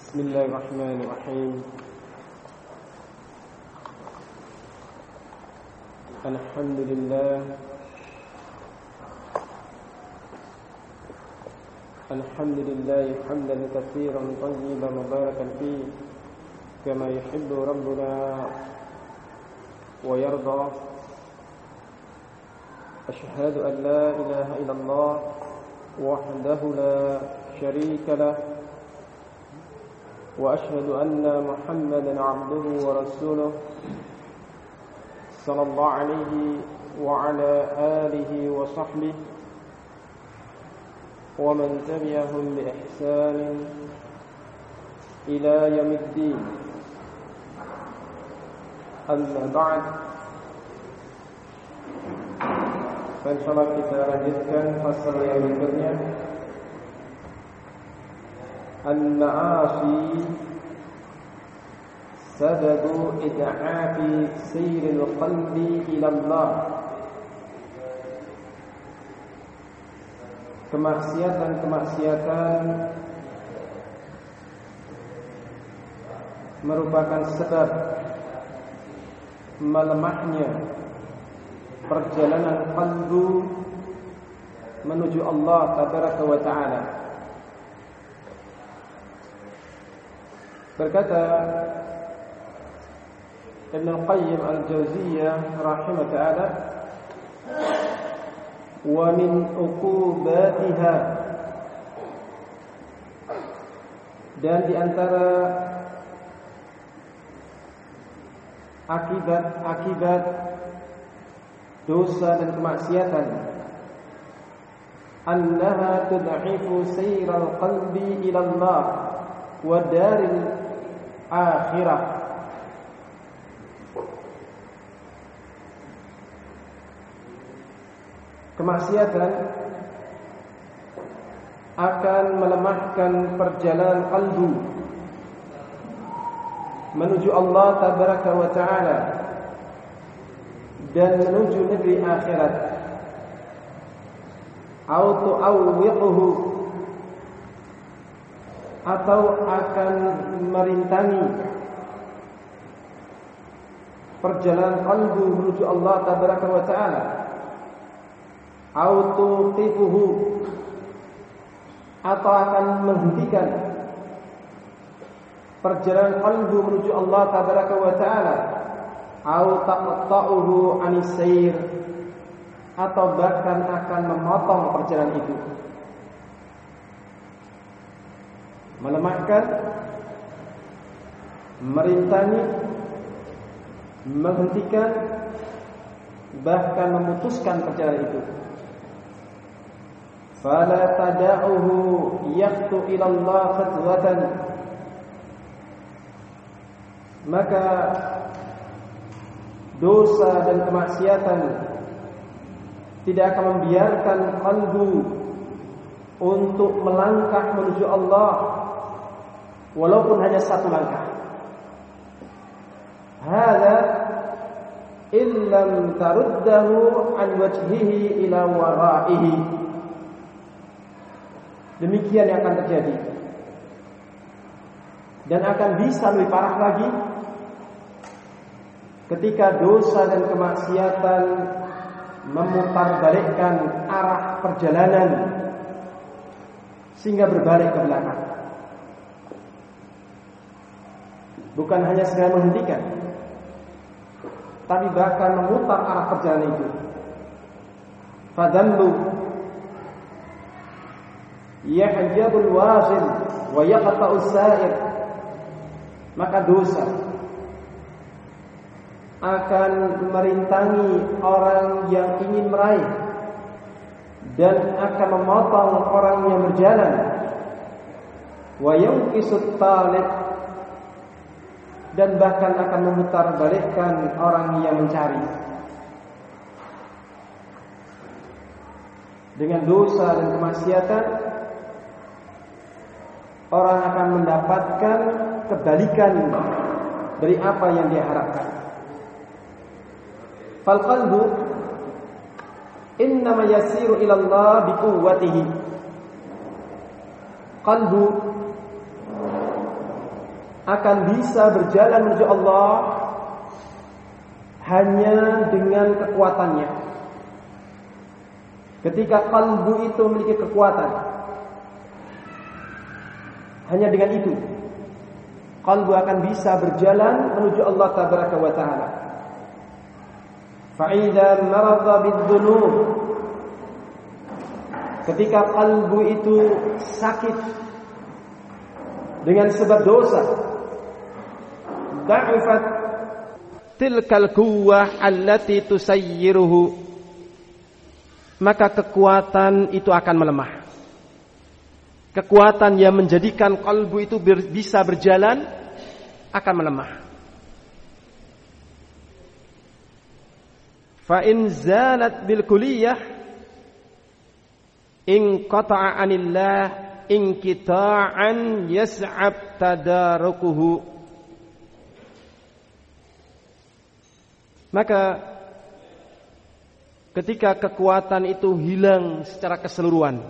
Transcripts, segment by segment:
بسم الله الرحمن الرحيم. الحمد لله حمدا كثيرا طيبا مباركا فيه كما يحب ربنا ويرضى. أشهد أن لا إله إلا الله وحده لا شريك له، وأشهد أن محمدا عبده ورسوله صلى الله عليه وعلى آله وصحبه ومن تبعهم بإحسان إلى يوم الدين. أما بعد، insyaallah kita lanjutkan fasal yang berikutnya, Al-Ma'asi sababu id'afi sayril qalbi ila Allah. Kemaksiatan merupakan sebab melemahnya perjalanan qalbu menuju Allah tabaraka wa ta'ala. Berkata Ibn Al-Qayyim Al-Jauziyah rahimah ta'ala, wa min uqubatiha, dan di antara akibat dosa dan kemaksiatan, annaha tud'ifu sayral qalbi ila Allah wa daril akhirah. Kemaksiatan akan melemahkan perjalanan qalbu menuju Allah tabaraka wa ta'ala dan menuju negeri akhirat. Atau akan merintangi perjalanan qalbu menuju Allah tabaraka wa ta'ala. Atau akan menghentikan perjalanan qalbu menuju Allah tabaraka wa ta'ala. Taqta'uhu anis sayr, atau bahkan akan memotong perjalanan itu. Melemahkan, merintangi, menghentikan, bahkan memutuskan perjalanan itu. Fala tada'uhu yaqtu ila Allah khatwatan, maka dosa dan kemaksiatan tidak akan membiarkan qalbu untuk melangkah menuju Allah walaupun hanya satu langkah. Hadza illam taruddahu an wajhihi ila wara'ihi. Demikian yang akan terjadi, dan akan bisa lebih parah lagi ketika dosa dan kemaksiatan memutarbalikkan arah perjalanan sehingga berbalik ke belakang. Bukan hanya sekedar menghentikan, tapi bahkan memutar arah perjalanan itu. Fadallu yahjabul wasil wa yaqta'us sa'ir, maka dosa akan merintangi orang yang ingin meraih dan akan memotong orang yang berjalan. Wa yanqisut talib, dan bahkan akan memutarbalikkan orang yang mencari. Dengan dosa dan kemaksiatan, orang akan mendapatkan kebalikan dari apa yang dia harapkan. Fal qalbu innama yasiru ila Allah biquwwatihi. Qalbu akan bisa berjalan menuju Allah hanya dengan kekuatannya. Ketika kalbu itu memiliki kekuatan, hanya dengan itu kalbu akan bisa berjalan menuju Allah tabaraka wa ta'ala. Fa'idha maradha bidhunub, ketika kalbu itu sakit dengan sebab dosa, da'ifat tilkal quwwah allati tusayyiruhu, maka kekuatan itu akan melemah. Kekuatan yang menjadikan kalbu itu bisa berjalan akan melemah. Fa in zalat bil kulliyah in qata'a 'anillah in qita'an yas'ab tadarukuhu. Maka ketika kekuatan itu hilang secara keseluruhan,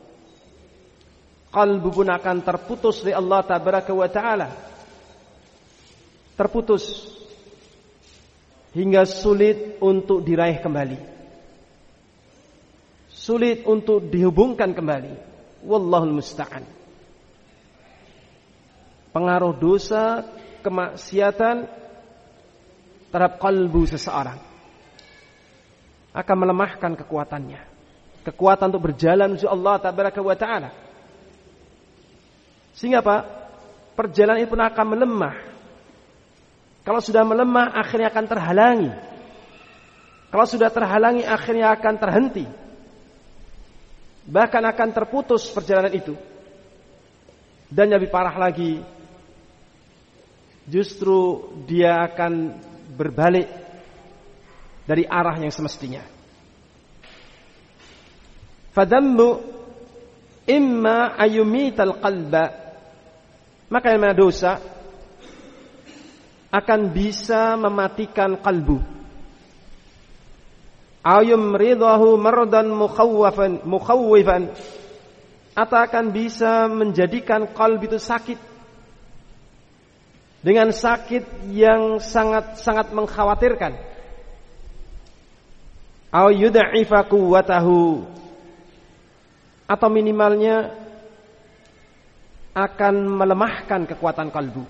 kalbu pun akan terputus dari Allah tabaraka wa ta'ala. Terputus hingga sulit untuk diraih kembali, sulit untuk dihubungkan kembali. Wallahul musta'an. Pengaruh dosa, kemaksiatan terhadap kalbu seseorang akan melemahkan kekuatannya, kekuatan untuk berjalan menuju Allah tabaraka wa ta'ala. Sehingga apa? Perjalanan itu pun akan melemah. Kalau sudah melemah, akhirnya akan terhalangi. Kalau sudah terhalangi, akhirnya akan terhenti. Bahkan akan terputus perjalanan itu. Dan yang lebih parah lagi, justru dia akan berbalik dari arah yang semestinya. Fadammu imma ayumital qalba, maka yang dosa akan bisa mematikan kalbu. Ayum ridahu mardan mukhawwifan, atau akan bisa menjadikan kalbu itu sakit dengan sakit yang sangat mengkhawatirkan. Aw yud'ifa quwwatahu, atau minimalnya akan melemahkan kekuatan kalbu.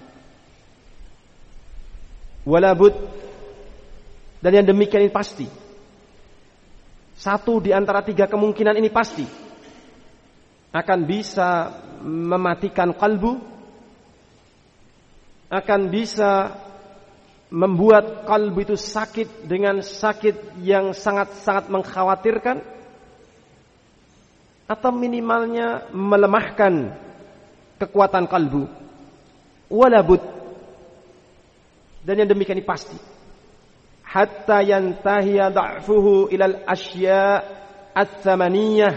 Walabud, dan yang demikian ini pasti. Satu di antara tiga kemungkinan ini pasti akan bisa mematikan kalbu, akan bisa membuat kalbu itu sakit dengan sakit yang sangat mengkhawatirkan, atau minimalnya melemahkan kekuatan kalbu. Walabud, dan yang demikian ini pasti. Hatta yantahiya da'fuhu ilal asya' at-thamaniyah,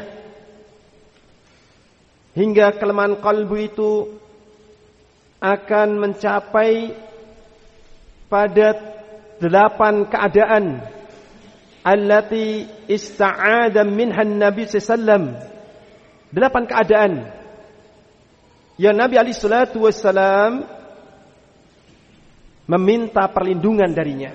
hingga kelemahan kalbu itu akan mencapai pada 8 keadaan allati ista'ada minhan Nabi sallallahu, 8 keadaan yang Nabi alaihi salatu wassalam meminta perlindungan darinya.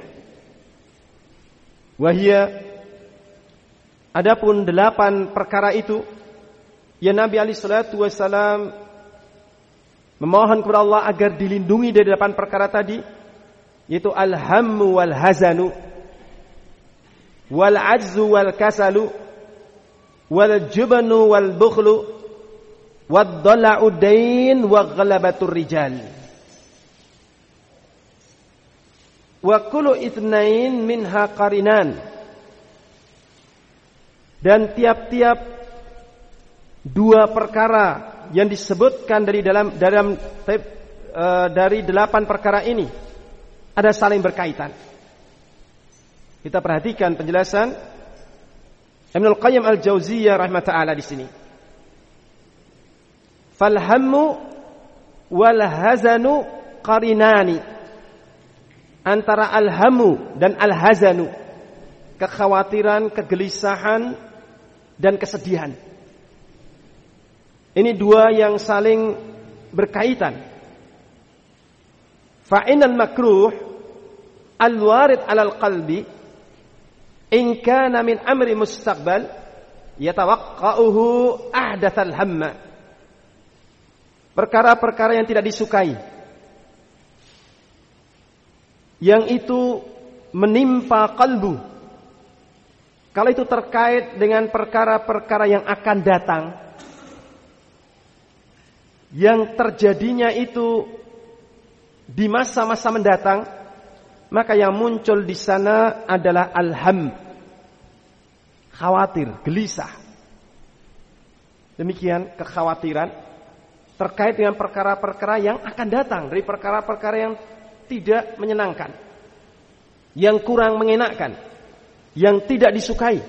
Wahia, adapun 8 perkara itu yang Nabi alaihi salatu wassalam memohon kepada Allah agar dilindungi dari 8 perkara tadi, yaitu al-hammu wal hazanu wal ajzu wal kasalu wal jubnu wal bukhlu wad dala'u dain wa ghalabatur rijal wa kullu itsnain minha qarinan. Dan tiap-tiap 2 perkara yang disebutkan dari 8 perkara ini ada saling berkaitan. Kita perhatikan penjelasan Ibnul Qayyim Al-Jauziyah rahimahullah di sini. Fal hammu wal hazanu qarinani, antara al-hamu dan al-hazanu, kekhawatiran, kegelisahan dan kesedihan. Ini 2 yang saling berkaitan. Fa innal makruh al-warid 'alal qalbi in kana min amri mustaqbal yatawaqqa'uhu ahdatsal hamma. Perkara-perkara yang tidak disukai, yang itu menimpa kalbu, kalau itu terkait dengan perkara-perkara yang akan datang, yang terjadinya itu di masa-masa mendatang, maka yang muncul di sana adalah alham, khawatir, gelisah. Demikian kekhawatiran terkait dengan perkara-perkara yang akan datang, dari perkara-perkara yang tidak menyenangkan, yang kurang mengenakkan, yang tidak disukai.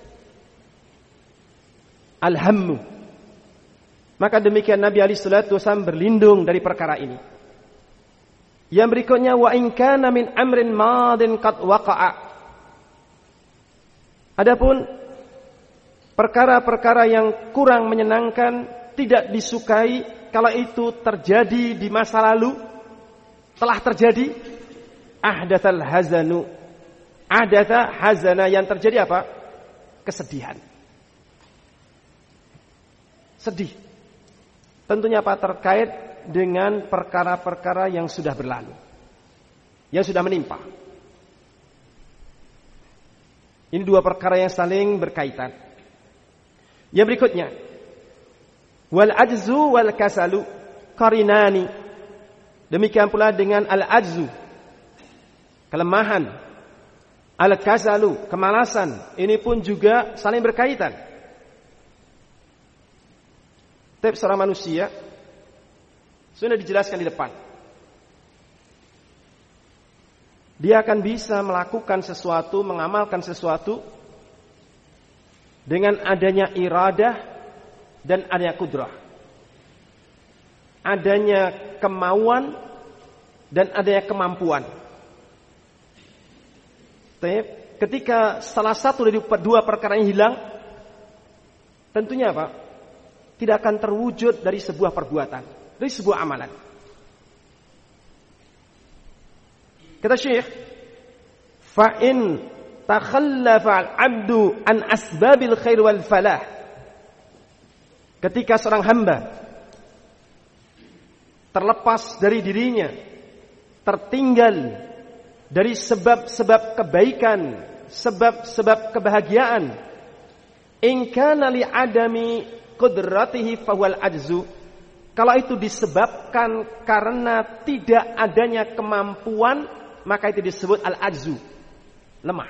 Alhammu. Maka demikian Nabi alaihi salatu wasallam berlindung dari perkara ini. Yang berikutnya, wa in kana min amrin madin qad waqa'a. Adapun perkara-perkara yang kurang menyenangkan, tidak disukai, kalau itu terjadi di masa lalu, telah terjadi, ahdatsal hazanu. Ahdatsa hazana, yang terjadi apa? Kesedihan. Sedih. Tentunya apa? Terkait dengan perkara-perkara yang sudah berlalu, yang sudah menimpa. Ini dua perkara yang saling berkaitan. Yang berikutnya, wal ajzu wal kasalu qarinani. Demikian pula dengan al ajzu, kelemahan, al kasalu, kemalasan. Ini pun juga saling berkaitan. Tiap seorang manusia sudah dijelaskan di depan. Dia akan bisa melakukan sesuatu, mengamalkan sesuatu dengan adanya iradah dan adanya kudrah. Adanya kemauan dan adanya kemampuan. Ketika salah satu dari dua perkara ini hilang, tentunya apa? Tidak akan terwujud dari sebuah perbuatan, dari sebuah amalan. Kata Syekh, fa in takhallafa al-'abdu an asbabil khair wal falah. Ketika seorang hamba terlepas dari dirinya, tertinggal dari sebab-sebab kebaikan, sebab-sebab kebahagiaan, in kana li adami qudratihi fahuwal ajzu. Kalau itu disebabkan karena tidak adanya kemampuan, maka itu disebut al-ajzu, lemah.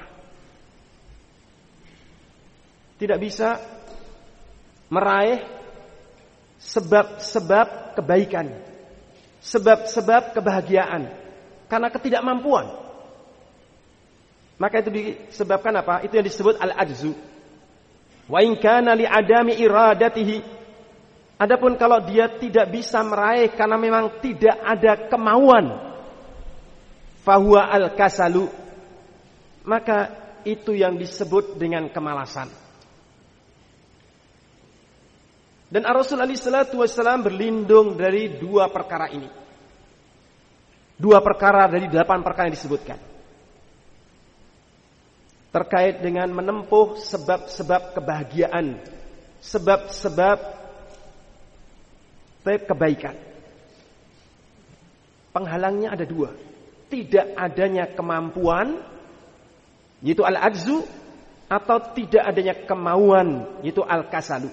Tidak bisa meraih sebab-sebab kebaikan, sebab-sebab kebahagiaan karena ketidakmampuan. Maka itu disebabkan apa? Itu yang disebut al-ajzu. Wa in kana li adami iradatihi. Adapun kalau dia tidak bisa meraih karena memang tidak ada kemauan, fahuwa al-kasalu, maka itu yang disebut dengan kemalasan. Dan Rasulullah SAW berlindung dari dua perkara ini. Dua perkara dari 8 perkara yang disebutkan. Terkait dengan menempuh sebab-sebab kebahagiaan, sebab-sebab kebaikan. Penghalangnya ada dua. Tidak adanya kemampuan, yaitu al-ajzu, atau tidak adanya kemauan, yaitu al-kasalu.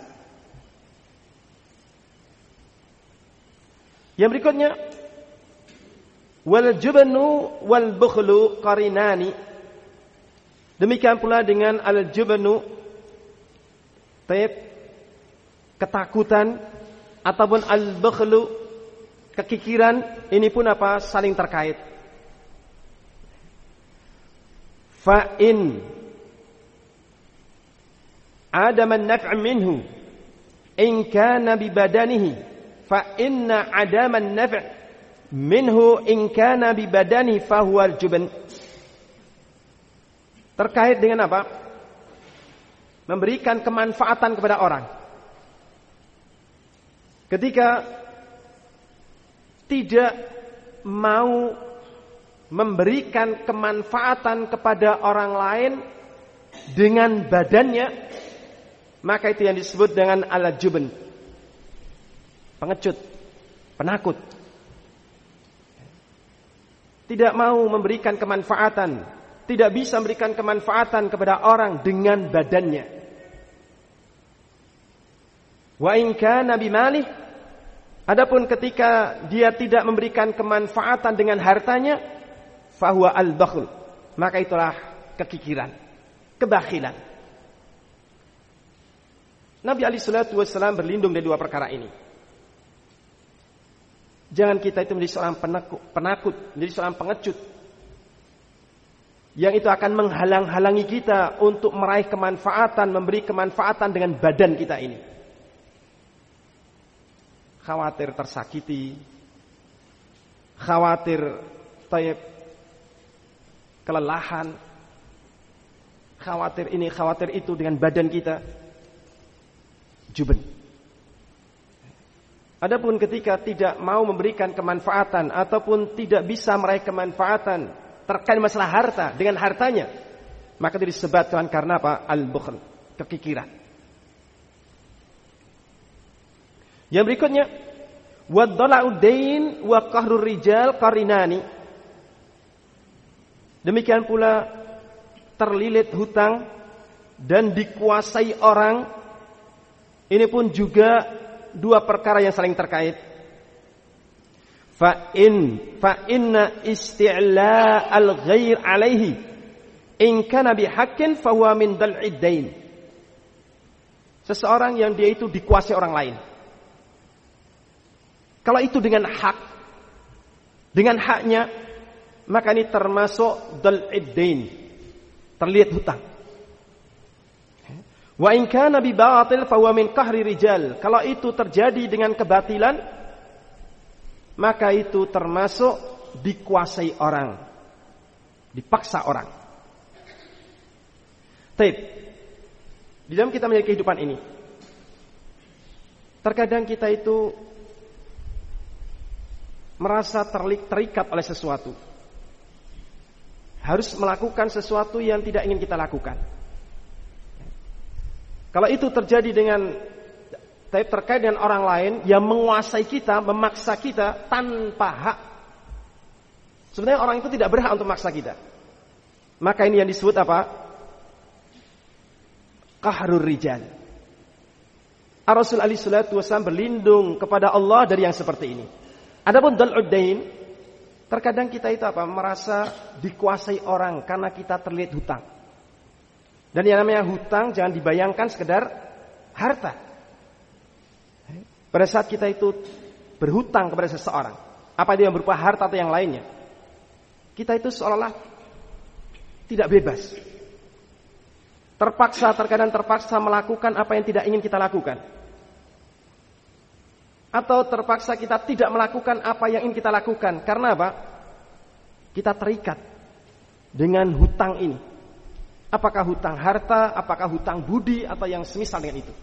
Yang berikutnya, wal jubnu wal bukhlu qarinani. Demikian pula dengan al-jubnu, ketakutan, ataupun al-bukhlu, kekikiran, ini pun apa? Saling terkait. Fa in adam an-naf' minhu in kana bi badanihi fa inna adam an-naf' minhu in kana bi badanihi fa huwa al-jubn. Terkait dengan apa? Memberikan kemanfaatan kepada orang. Ketika tidak mau memberikan kemanfaatan kepada orang lain dengan badannya, maka itu yang disebut dengan al-jubn, pengecut, penakut. Tidak mau memberikan kemanfaatan, tidak bisa memberikan kemanfaatan kepada orang dengan badannya. Wa in kana bimalih, adapun ketika dia tidak memberikan kemanfaatan dengan hartanya, fahuwa al-bakhl, maka itulah kekikiran, kebakhilan. Nabi alaihi salatu wassalam berlindung dari dua perkara ini. Jangan kita itu menjadi seorang penakut, menjadi seorang pengecut, yang itu akan menghalang-halangi kita untuk meraih kemanfaatan, memberi kemanfaatan dengan badan kita ini. Khawatir tersakiti, khawatir kelelahan, khawatir ini, khawatir itu dengan badan kita. Jubn. Adapun ketika tidak mau memberikan kemanfaatan ataupun tidak bisa meraih kemanfaatan terkait masalah harta dengan hartanya, maka itu disebabkan karena apa? Al-bukhl, kekikiran. Yang berikutnya, wad-dala'ud dain wa qahrur rijal qarinani. Demikian pula terlilit hutang dan dikuasai orang, ini pun juga dua perkara yang saling terkait. Fa inna isti'la al-ghair alaihi in kana bihaqqin fa huwa min dal'id dain. Seseorang yang dia itu dikuasai orang lain, kalau itu dengan hak, dengan haknya, maka ini termasuk dal'id dain, terlilit hutang. Wa in kana bi batil fa huwa min qahri rijal. Kalau itu terjadi dengan kebatilan, maka itu termasuk dikuasai orang, dipaksa orang. Baik. Di dalam kita menjalani kehidupan ini, terkadang kita itu merasa terikat oleh sesuatu, harus melakukan sesuatu yang tidak ingin kita lakukan. Kalau itu terjadi terkait dengan orang lain yang menguasai kita, memaksa kita tanpa hak, sebenarnya orang itu tidak berhak untuk memaksa kita, maka ini yang disebut apa? Qahrur rijal. Ar-Rasul alaihi salatu wasallam berlindung kepada Allah dari yang seperti ini. Adapun dal'ud dain, terkadang kita itu apa? Merasa dikuasai orang karena kita terlilit hutang. Dan yang namanya hutang jangan dibayangkan sekedar harta. Pada saat kita itu berhutang kepada seseorang, apa dia yang berupa harta atau yang lainnya, kita itu seolah-olah tidak bebas. Terkadang terpaksa melakukan apa yang tidak ingin kita lakukan. Atau terpaksa kita tidak melakukan apa yang ingin kita lakukan. Karena apa? Kita terikat dengan hutang ini. Apakah hutang harta, apakah hutang budi, atau yang semisal dengan itu.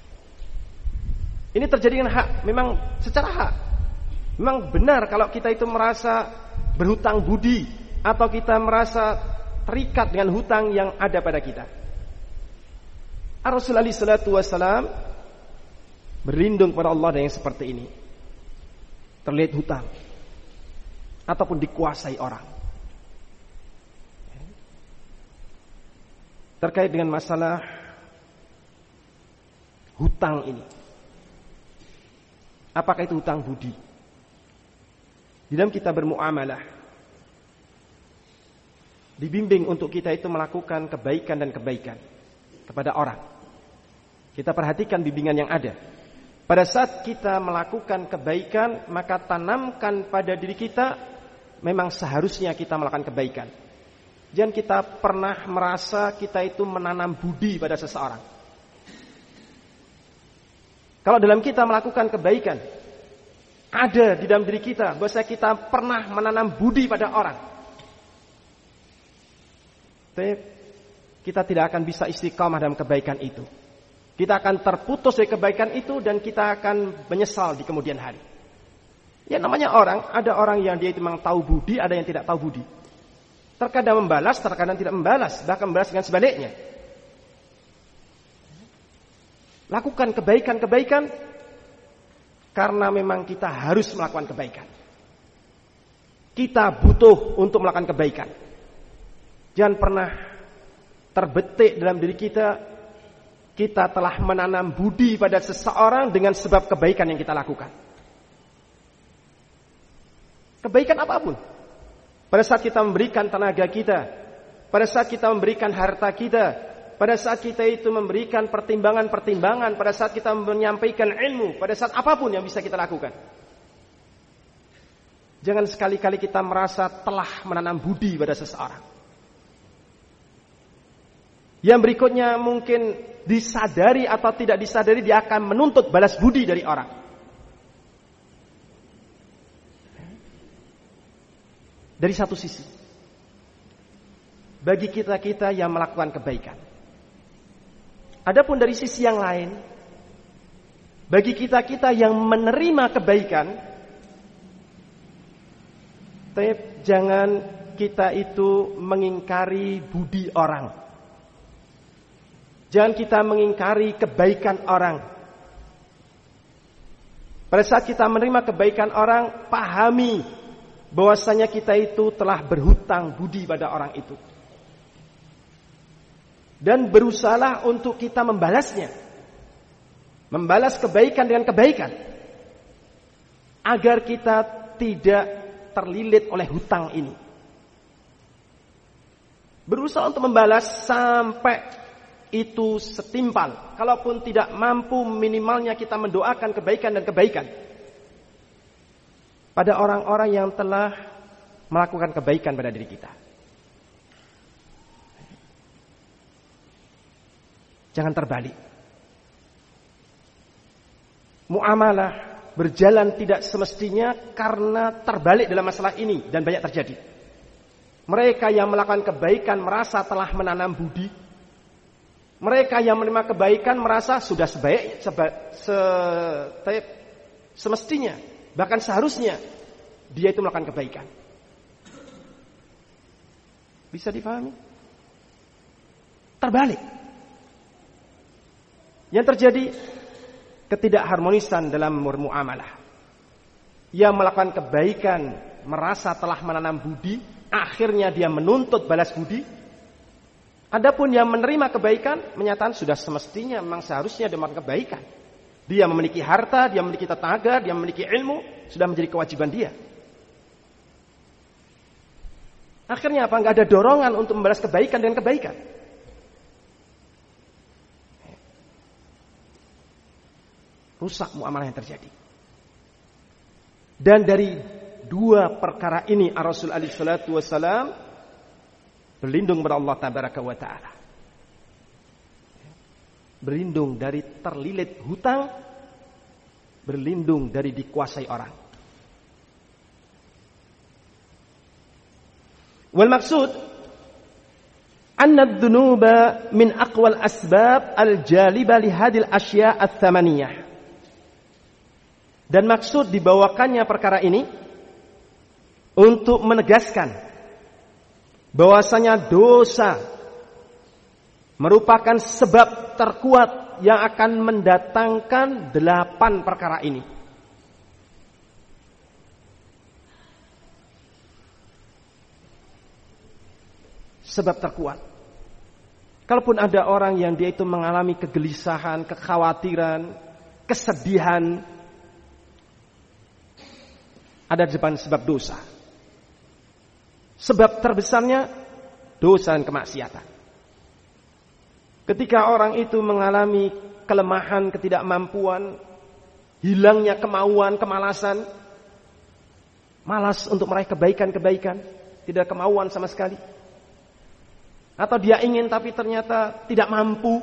Ini terjadi dengan hak, memang secara hak. Memang benar kalau kita itu merasa berhutang budi, atau kita merasa terikat dengan hutang yang ada pada kita. Rasulullah SAW berlindung kepada Allah dengan yang seperti ini. Terlilit hutang ataupun dikuasai orang. Terkait dengan masalah hutang ini, apakah itu hutang budi? Di dalam kita bermuamalah, dibimbing untuk kita itu melakukan kebaikan dan kebaikan kepada orang. Kita perhatikan bimbingan yang ada. Pada saat kita melakukan kebaikan, maka tanamkan pada diri kita, memang seharusnya kita melakukan kebaikan. Jangan kita pernah merasa kita itu menanam budi pada seseorang. Kalau dalam kita melakukan kebaikan, ada di dalam diri kita bahwa kita pernah menanam budi pada orang, kita tidak akan bisa istiqamah dalam kebaikan itu. Kita akan terputus dari kebaikan itu dan kita akan menyesal di kemudian hari. Ya namanya orang, ada orang yang dia itu memang tahu budi, ada yang tidak tahu budi. Terkadang membalas, terkadang tidak membalas, bahkan membalas dengan sebaliknya. Lakukan kebaikan-kebaikan karena memang kita harus melakukan kebaikan. Kita butuh untuk melakukan kebaikan. Jangan pernah terbetik dalam diri kita telah menanam budi pada seseorang dengan sebab kebaikan yang kita lakukan. Kebaikan apapun. Pada saat kita memberikan tenaga kita, pada saat kita memberikan harta kita, pada saat kita itu memberikan pertimbangan-pertimbangan, pada saat kita menyampaikan ilmu, pada saat apapun yang bisa kita lakukan. Jangan sekali-kali kita merasa telah menanam budi pada seseorang. Yang berikutnya mungkin disadari atau tidak disadari dia akan menuntut balas budi dari orang. Dari satu sisi, bagi kita-kita yang melakukan kebaikan. Adapun dari sisi yang lain, bagi kita-kita yang menerima kebaikan, jangan kita itu mengingkari budi orang. Jangan kita mengingkari kebaikan orang. Pada saat kita menerima kebaikan orang, pahami bahwasanya kita itu telah berhutang budi pada orang itu. Dan berusahalah untuk kita membalasnya. Membalas kebaikan dengan kebaikan. Agar kita tidak terlilit oleh hutang ini. Berusaha untuk membalas sampai itu setimpal. Kalaupun tidak mampu, minimalnya kita mendoakan kebaikan dan kebaikan pada orang-orang yang telah melakukan kebaikan pada diri kita. Jangan terbalik. Muamalah berjalan tidak semestinya karena terbalik dalam masalah ini, dan banyak terjadi. Mereka yang melakukan kebaikan merasa telah menanam budi. Mereka yang menerima kebaikan merasa sudah semestinya, bahkan seharusnya dia itu melakukan kebaikan. Bisa dipahami? Terbalik. Yang terjadi ketidakharmonisan dalam muamalah. Yang melakukan kebaikan merasa telah menanam budi, akhirnya dia menuntut balas budi. Adapun yang menerima kebaikan menyatakan sudah semestinya, memang seharusnya dia melakukan kebaikan. Dia memiliki harta, dia memiliki tenaga, dia memiliki ilmu, sudah menjadi kewajiban dia. Akhirnya apa? Enggak ada dorongan untuk membalas kebaikan dengan kebaikan. Rusak muamalah yang terjadi. Dan dari dua perkara ini Rasul alaihi salatu wasalam berlindung kepada Allah tabaraka wa ta'ala. Berlindung dari terlilit hutang, berlindung dari dikuasai orang. Wal maksud anna adh-dhunuba min aqwal asbab al-jaliba li hadhil asya' ats-tsamaniyah. Dan maksud dibawakannya perkara ini untuk menegaskan bahwasanya dosa merupakan sebab terkuat yang akan mendatangkan 8 perkara ini. Sebab terkuat. Kalaupun ada orang yang dia itu mengalami kegelisahan, kekhawatiran, kesedihan, ada depan sebab dosa. Sebab terbesarnya dosa dan kemaksiatan. Ketika orang itu mengalami kelemahan, ketidakmampuan, hilangnya kemauan, kemalasan, malas untuk meraih kebaikan-kebaikan, tidak kemauan sama sekali. Atau dia ingin tapi ternyata tidak mampu.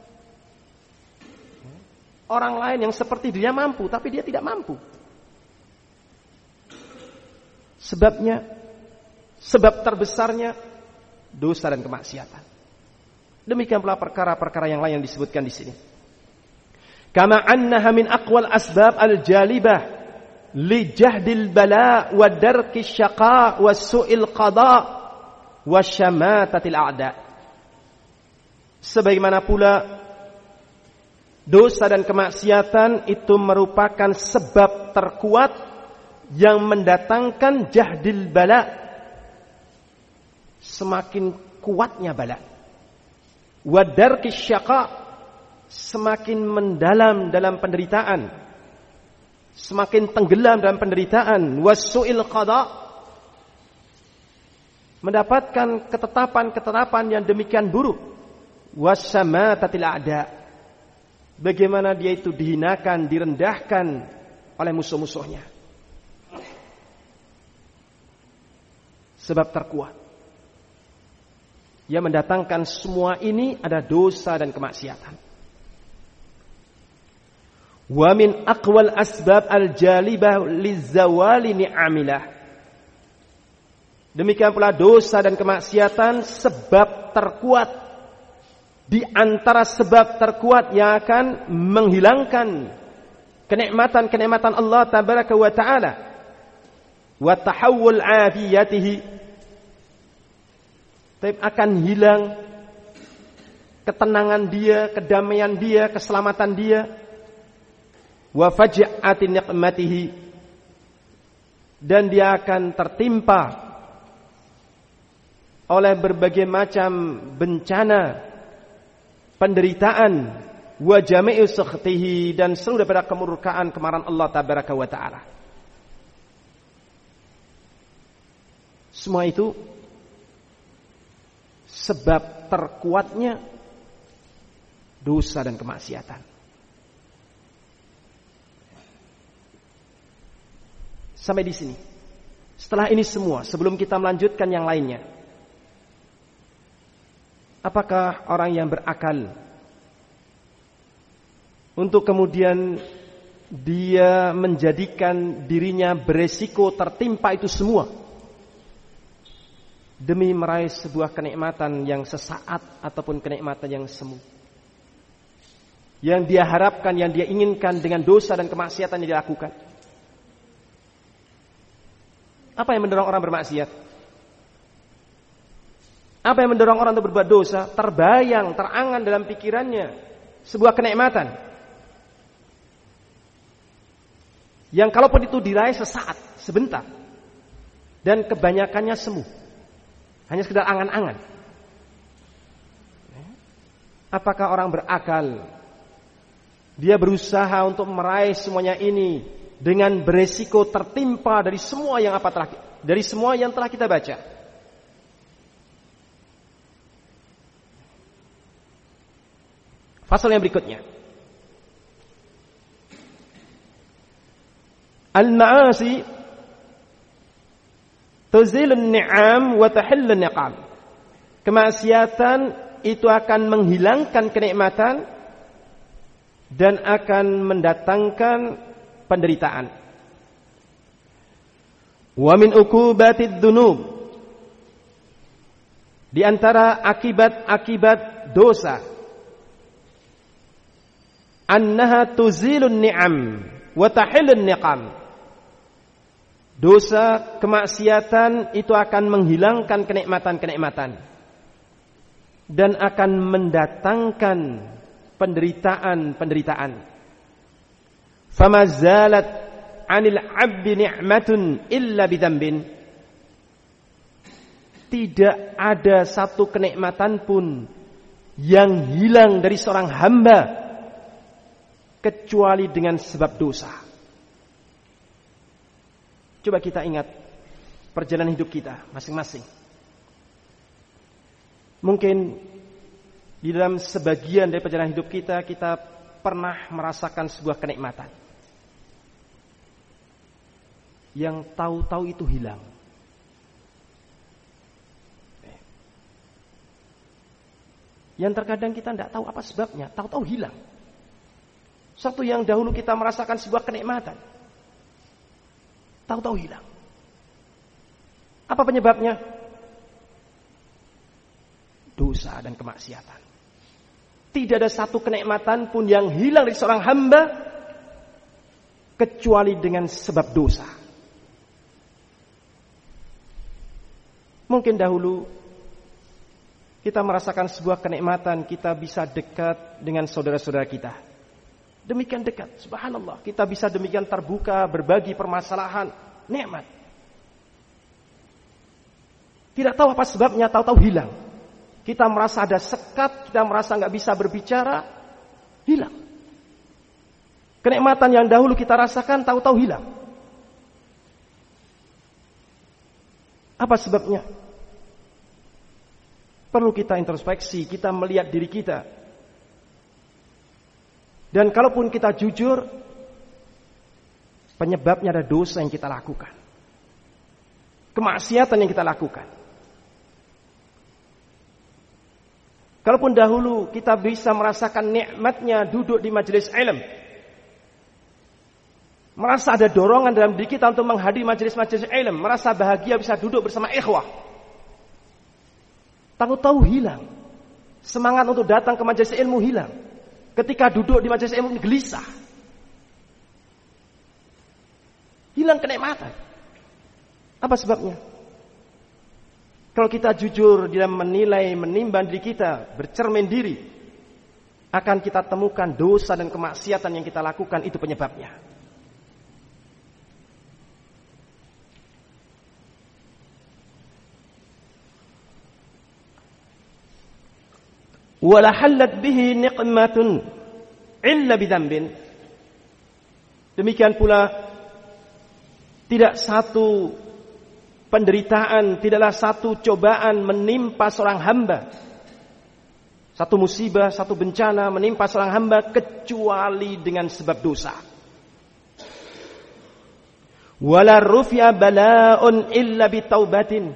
Orang lain yang seperti dia mampu tapi dia tidak mampu. Sebab terbesarnya dosa dan kemaksiatan. Demikian pula perkara-perkara yang lain yang disebutkan di sini. Kama annaha min aqwal asbab al-jalibah li jahdil bala wa darki syaqa wa su'il qada wa syamatatil a'da. Sebagaimana pula dosa dan kemaksiatan itu merupakan sebab terkuat yang mendatangkan jahdil bala, semakin kuatnya bala, wa darki syaqa, semakin mendalam dalam penderitaan, semakin tenggelam dalam penderitaan, wasu'il qada, mendapatkan ketetapan-ketetapan yang demikian buruk, wasamatatil a'da, bagaimana dia itu dihinakan, direndahkan oleh musuh-musuhnya. Sebab terkuat yang mendatangkan semua ini ada dosa dan kemaksiatan. Wa min aqwal asbab al-jalibah lizawali ni'amilah. Demikian pula dosa dan kemaksiatan sebab terkuat di antara sebab terkuat yang akan menghilangkan kenikmatan-kenikmatan Allah tabaraka wa taala wa tahawul afiyatihi, tapi akan hilang ketenangan dia, kedamaian dia, keselamatan dia, wa faj'ati niqmatihi, dan dia akan tertimpa oleh berbagai macam bencana, penderitaan, wa jami'u sakhtihi, dan seluruh daripada kemurkaan, kemarahan Allah tabaraka wa taala. Semua itu sebab terkuatnya dosa dan kemaksiatan. Sampai di sini. Setelah ini semua, sebelum kita melanjutkan yang lainnya, apakah orang yang berakal untuk kemudian dia menjadikan dirinya beresiko tertimpa itu semua demi meraih sebuah kenikmatan yang sesaat ataupun kenikmatan yang semu, yang dia harapkan, yang dia inginkan dengan dosa dan kemaksiatan yang dia lakukan? Apa yang mendorong orang bermaksiat? Apa yang mendorong orang untuk berbuat dosa? Terbayang, terangan dalam pikirannya sebuah kenikmatan yang kalaupun itu diraih sesaat, sebentar, dan kebanyakannya semu, hanya sekedar angan-angan. Apakah orang berakal dia berusaha untuk meraih semuanya ini dengan beresiko tertimpa dari semua yang telah kita baca? Fasal yang berikutnya, al-ma'asi tuzilun ni'am wa tahillun niqam. Kemaksiatan itu akan menghilangkan kenikmatan dan akan mendatangkan penderitaan. Wa min uqubatid dzunub, di antara akibat-akibat dosa, annaha tuzilun ni'am wa tahillun niqam. Dosa, kemaksiatan itu akan menghilangkan kenikmatan-kenikmatan dan akan mendatangkan penderitaan-penderitaan. Fama zalat 'anil 'abdi ni'matun illa bidzambin. Tidak ada satu kenikmatan pun yang hilang dari seorang hamba kecuali dengan sebab dosa. Coba kita ingat perjalanan hidup kita masing-masing. Mungkin di dalam sebagian dari perjalanan hidup kita, kita pernah merasakan sebuah kenikmatan yang tahu-tahu itu hilang. Yang terkadang kita tidak tahu apa sebabnya, tahu-tahu hilang. Satu yang dahulu kita merasakan sebuah kenikmatan, tahu-tahu hilang. Apa penyebabnya? Dosa dan kemaksiatan. Tidak ada satu kenikmatan pun yang hilang dari seorang hamba kecuali dengan sebab dosa. Mungkin dahulu kita merasakan sebuah kenikmatan, kita bisa dekat dengan saudara-saudara kita. Demikian dekat, subhanallah. Kita bisa demikian terbuka, berbagi permasalahan, nikmat. Tidak tahu apa sebabnya, tahu-tahu hilang. Kita merasa ada sekat, kita merasa nggak bisa berbicara, hilang. Kenikmatan yang dahulu kita rasakan, tahu-tahu hilang. Apa sebabnya? Perlu kita introspeksi, kita melihat diri kita. Dan kalaupun kita jujur, penyebabnya ada dosa yang kita lakukan, kemaksiatan yang kita lakukan. Kalaupun dahulu kita bisa merasakan nikmatnya duduk di majelis ilmu, merasa ada dorongan dalam diri kita untuk menghadiri majelis-majelis ilmu, merasa bahagia bisa duduk bersama ikhwah, tahu-tahu hilang. Semangat untuk datang ke majelis ilmu hilang. Ketika duduk di majelis ilmu gelisah. Hilang kenikmatan. Apa sebabnya? Kalau kita jujur dalam menilai, menimbang diri kita, bercermin diri, akan kita temukan dosa dan kemaksiatan yang kita lakukan, itu penyebabnya. Wala halat bihi niqmatun illa bidzambin. Demikian pula tidak satu penderitaan, tidaklah satu cobaan menimpa seorang hamba, satu musibah, satu bencana menimpa seorang hamba kecuali dengan sebab dosa. Wala rufi'a bala'un illa bitaubatin.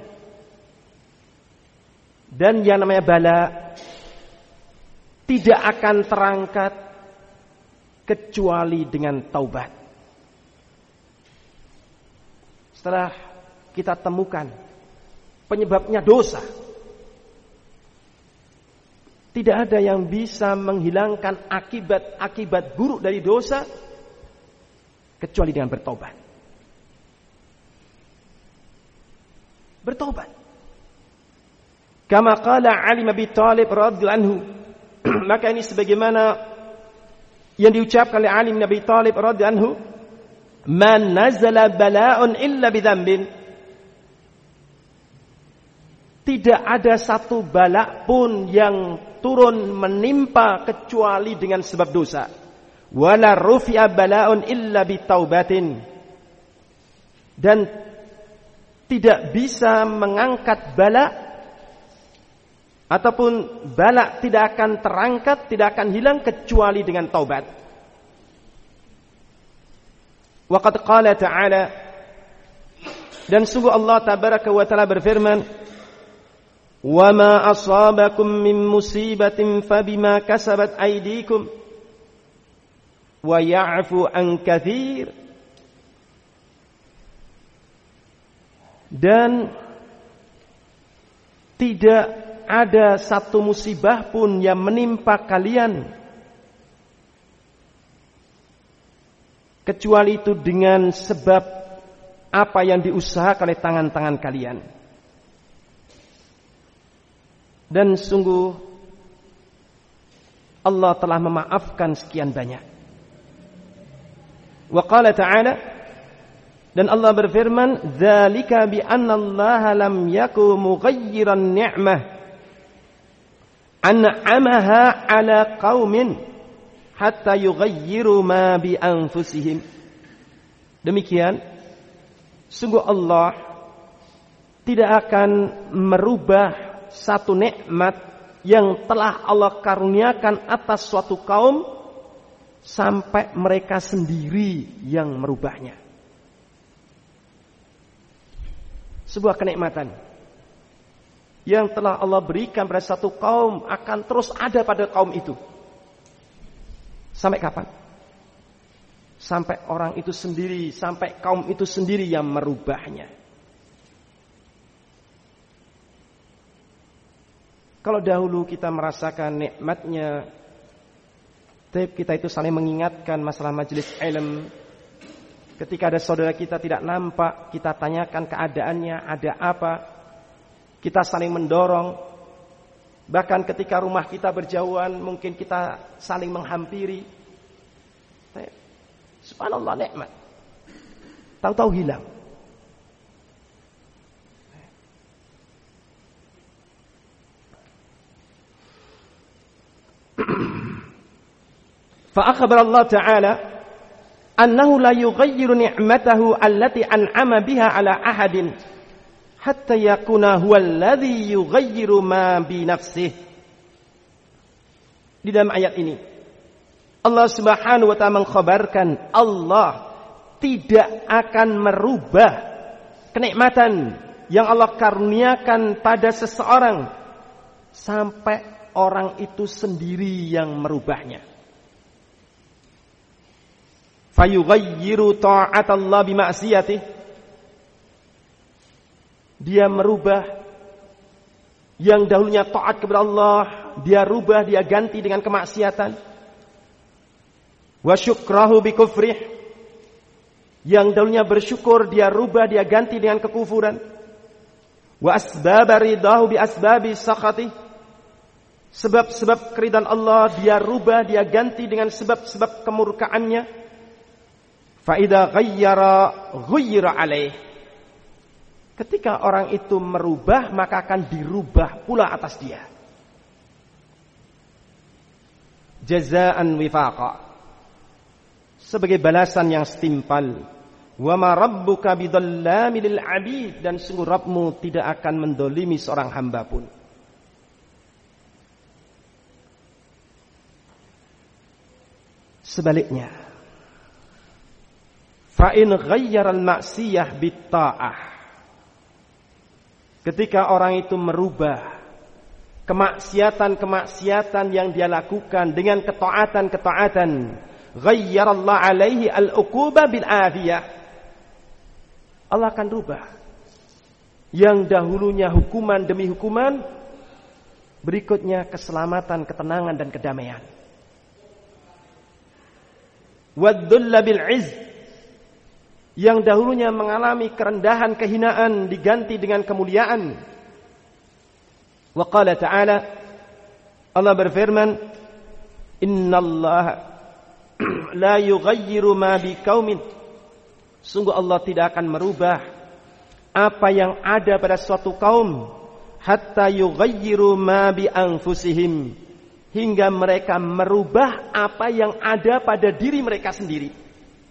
Dan yang namanya bala tidak akan terangkat kecuali dengan taubat. Setelah kita temukan penyebabnya dosa, tidak ada yang bisa menghilangkan akibat-akibat buruk dari dosa kecuali dengan bertobat. Bertobat. Kama qala Ali bin Abi Thalib radhiyallahu anhu. Maka ini sebagaimana yang diucapkan oleh Ali bin Abi Thalib radhiyallahu anhu, "Man nazala bala'un illa bidzambin." Tidak ada satu bala pun yang turun menimpa kecuali dengan sebab dosa. Wala rufi'a bala'un illa bitaubatin. Dan tidak bisa mengangkat bala ataupun bala tidak akan terangkat, tidak akan hilang kecuali dengan taubat. Wa qad qala ta'ala, dan sungguh Allah tabaraka wa ta'ala berfirman, "Wa ma asabakum min musibatin fabima kasabat aydikum wa ya'fu an katsir." Dan tidak ada satu musibah pun yang menimpa kalian kecuali itu dengan sebab apa yang diusahakan oleh tangan-tangan kalian. Dan sungguh Allah telah memaafkan sekian banyak. Wa qala ta'ala, dan Allah berfirman, "Dzalika bi anna Allaha lam yaku mughayyiran ni'mah an'amaha 'ala qaumin hatta yughayyiru ma bi anfusihim." Demikian, sungguh Allah tidak akan merubah satu nikmat yang telah Allah karuniakan atas suatu kaum sampai mereka sendiri yang merubahnya. Sebuah kenikmatan yang telah Allah berikan pada satu kaum akan terus ada pada kaum itu. Sampai kapan? Sampai orang itu sendiri, sampai kaum itu sendiri yang merubahnya. Kalau dahulu kita merasakan nikmatnya, kita itu saling mengingatkan masalah majelis ilmu, Ketika ada saudara kita tidak nampak, kita tanyakan keadaannya, ada apa. Kita saling mendorong. Bahkan ketika rumah kita berjauhan, mungkin kita saling menghampiri. Subhanallah, nikmat. Tahu-tahu hilang. فأخبر الله تعالى أنه لا يغير نعمته التي أنعم بها على أحد حتى يكون هو الذي يغير ما بنفسه. Di dalam ayat ini Allah Subhanahu wa taala mengkhabarkan Allah tidak akan merubah kenikmatan yang Allah karuniakan pada seseorang sampai orang itu sendiri yang merubahnya. Fayughayyiru ta'atallah bima'siyatih. Dia merubah yang dahulunya taat kepada Allah, dia rubah, dia ganti dengan kemaksiatan. Wa syukrahu bikufrih. Yang dahulunya bersyukur, dia rubah, dia ganti dengan kekufuran. Wa asbaba ridahu bi asbabi sakhatih. Sebab-sebab keridhaan Allah dia rubah, dia ganti dengan sebab-sebab kemurkaannya. Fa'idha ghayyira alaih. Ketika orang itu merubah, maka akan dirubah pula atas dia. Jazaan wifaqa. Sebagai balasan yang setimpal. Wa ma rabbuka bidhallami lil 'abid. Dan sungguh Rabbmu tidak akan mendolimi seorang hamba pun. Sebaliknya, fa'in ghayyaral maksiyah bitta'ah. Ketika orang itu merubah kemaksiatan-kemaksiatan yang dia lakukan dengan ketaatan-ketaatan, ghayyarallahu alaihi al-uquba bil afiyah. Allah akan rubah yang dahulunya hukuman demi hukuman, berikutnya keselamatan, ketenangan dan kedamaian. Waddulla bil izz. Yang dahulunya mengalami kerendahan, kehinaan diganti dengan kemuliaan. Wa qala ta'ala, Allah berfirman, innallaha la yughayyiru ma biqaumin. Sungguh Allah tidak akan merubah apa yang ada pada suatu kaum hatta yughayyiru ma bi anfusihim, hingga mereka merubah apa yang ada pada diri mereka sendiri.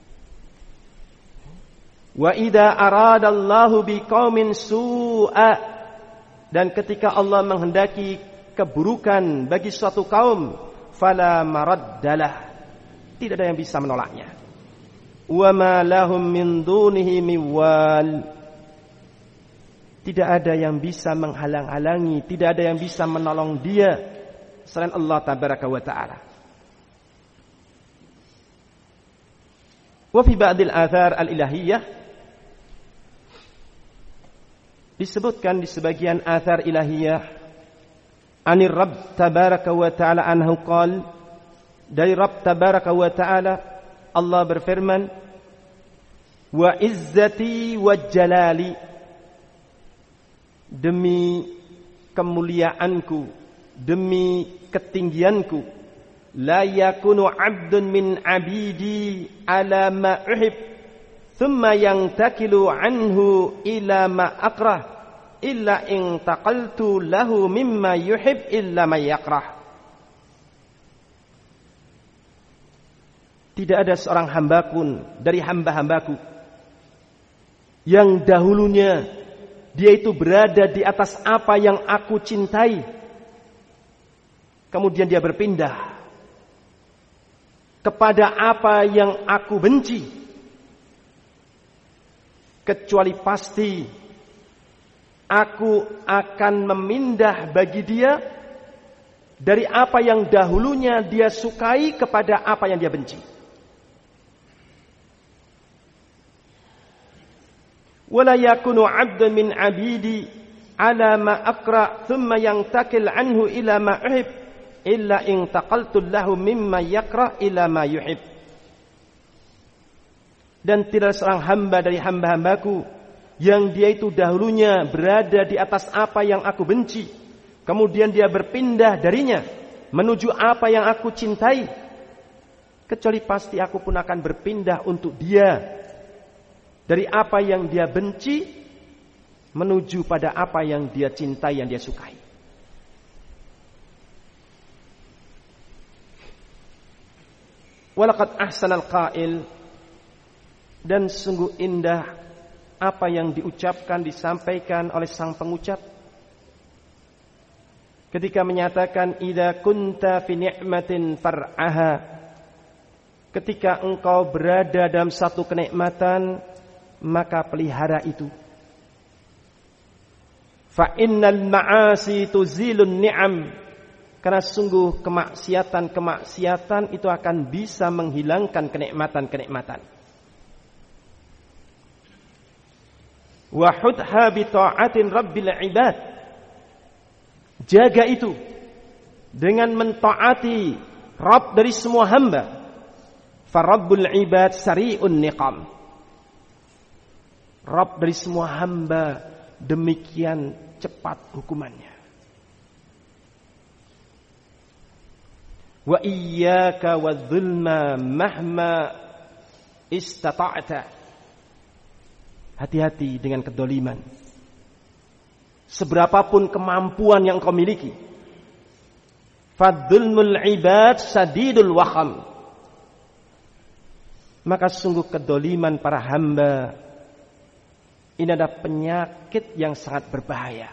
Wa idza aradallahu biqaumin su'a. Dan ketika Allah menghendaki keburukan bagi suatu kaum, fala maraddalah. Tidak ada yang bisa menolaknya. Wa ma lahum min dunihi miwal. Tidak ada yang bisa menghalang-halangi, tidak ada yang bisa menolong dia selain Allah tabaraka wa taala. Wa fi ba'dil athar al-ilahiyyah, disebutkan di sebagian athar ilahiyah, anir Rabb tabaraka wa ta'ala anhu qal, dari Rabb tabaraka wa ta'ala Allah berfirman, wa izzati wa jalali, demi kemuliaanku, demi ketinggianku, la yakunu 'abdun min 'abidi ala ma uhib thumma yantakilu anhu ila ma akrah illa in taqaltu lahu mimma yuhib illa ma yakrah. Tidak ada seorang hamba pun dari hamba-hambaku yang dahulunya dia itu berada di atas apa yang aku cintai, kemudian dia berpindah kepada apa yang aku benci, kecuali pasti aku akan memindah bagi dia dari apa yang dahulunya dia sukai kepada apa yang dia benci. Wala yakunu 'abdan min 'abidi ala ma aqra thumma yantakil anhu ila ma uhib illa in taqaltu lahu mimma yakra ila ma yuhib. Dan tidak seorang hamba dari hamba-hambaku yang dia itu dahulunya berada di atas apa yang aku benci, kemudian dia berpindah darinya menuju apa yang aku cintai, kecuali pasti aku pun akan berpindah untuk dia dari apa yang dia benci menuju pada apa yang dia cintai, yang dia sukai. Walaqad ahsanal qail, dan sungguh indah apa yang diucapkan, disampaikan oleh sang pengucap ketika menyatakan idza kunta fi ni'matin far'aha, ketika engkau berada dalam satu kenikmatan maka pelihara itu. Fa innal ma'asi tuzilun ni'am, karena sungguh kemaksiatan itu akan bisa menghilangkan kenikmatan-kenikmatan. Wa hudha bi ta'atin rabbil ibad, jaga itu dengan mentaati Rabb dari semua hamba. Fa rabbul ibad sari'un niqam, Rabb dari semua hamba demikian cepat hukumannya. Wa iyyaka wadh-dhulma mahma istata'ta, hati-hati dengan kedoliman. Seberapapun kemampuan yang kau miliki. Fadzulmul ibad sadidul waham, maka sungguh kedoliman para hamba ini adalah penyakit yang sangat berbahaya.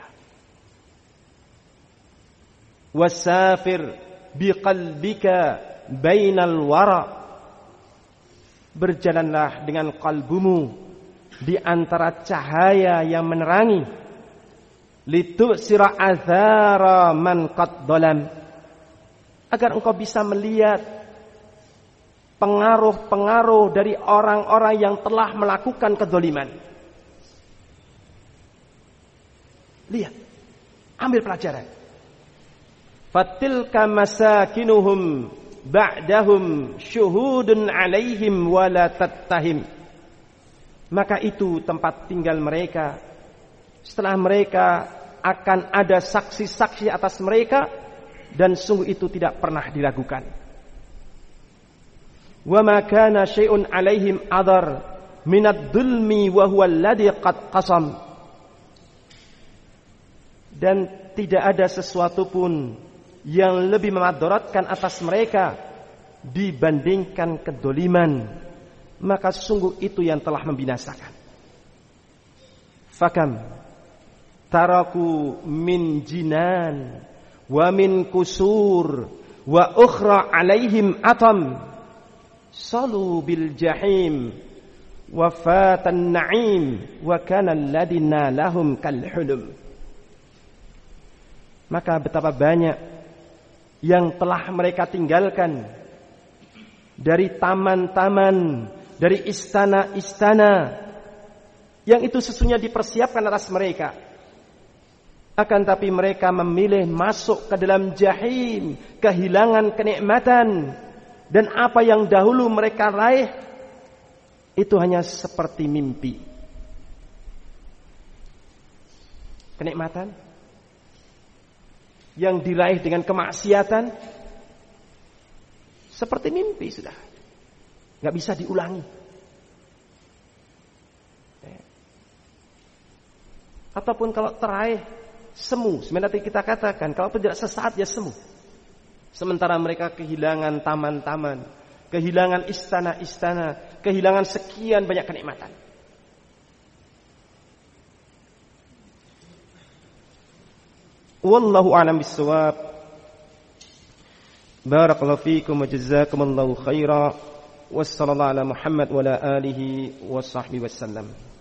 Wasafir biqalbika bainal wara, berjalanlah dengan kalbumu di antara cahaya yang menerangi, litusira athara man qad dalam, agar engkau bisa melihat pengaruh-pengaruh dari orang-orang yang telah melakukan kedzaliman. Lihat, ambil pelajaran. Fatilka masakinuhum ba'dahum syuhudun alaihim wala tattahim, maka itu tempat tinggal mereka. Setelah mereka akan ada saksi-saksi atas mereka, dan sungguh itu tidak pernah diragukan. Wa ma kana syai'un alaihim adar minad dhulmi wa huwa alladhi qad qasam, dan tidak ada sesuatu pun yang lebih memadaratkan atas mereka dibandingkan kedoliman, maka sungguh itu yang telah membinasakan. Fakam taraku min jinan wa min kusur wa ukhra alaihim atam, salu bil jahim wa fatan na'im wa kana alladina lahum kal hulum. Maka betapa banyak yang telah mereka tinggalkan dari taman-taman, dari istana-istana yang itu sesungguhnya dipersiapkan atas mereka. Akan tapi mereka memilih masuk ke dalam jahim, kehilangan kenikmatan, dan apa yang dahulu mereka raih itu hanya seperti mimpi. Kenikmatan yang diraih dengan kemaksiatan seperti mimpi sudah, nggak bisa diulangi. Ataupun kalau teraih semu, sebenarnya kita katakan kalau tidak sesaat ya semu. Sementara mereka kehilangan taman-taman, kehilangan istana-istana, kehilangan sekian banyak kenikmatan. Wallahu a'lam bissawab. Barakallahu fiikum wa jazakumullahu khaira. Wassallallahu ala Muhammad wa ala alihi wa sahbihi wasallam.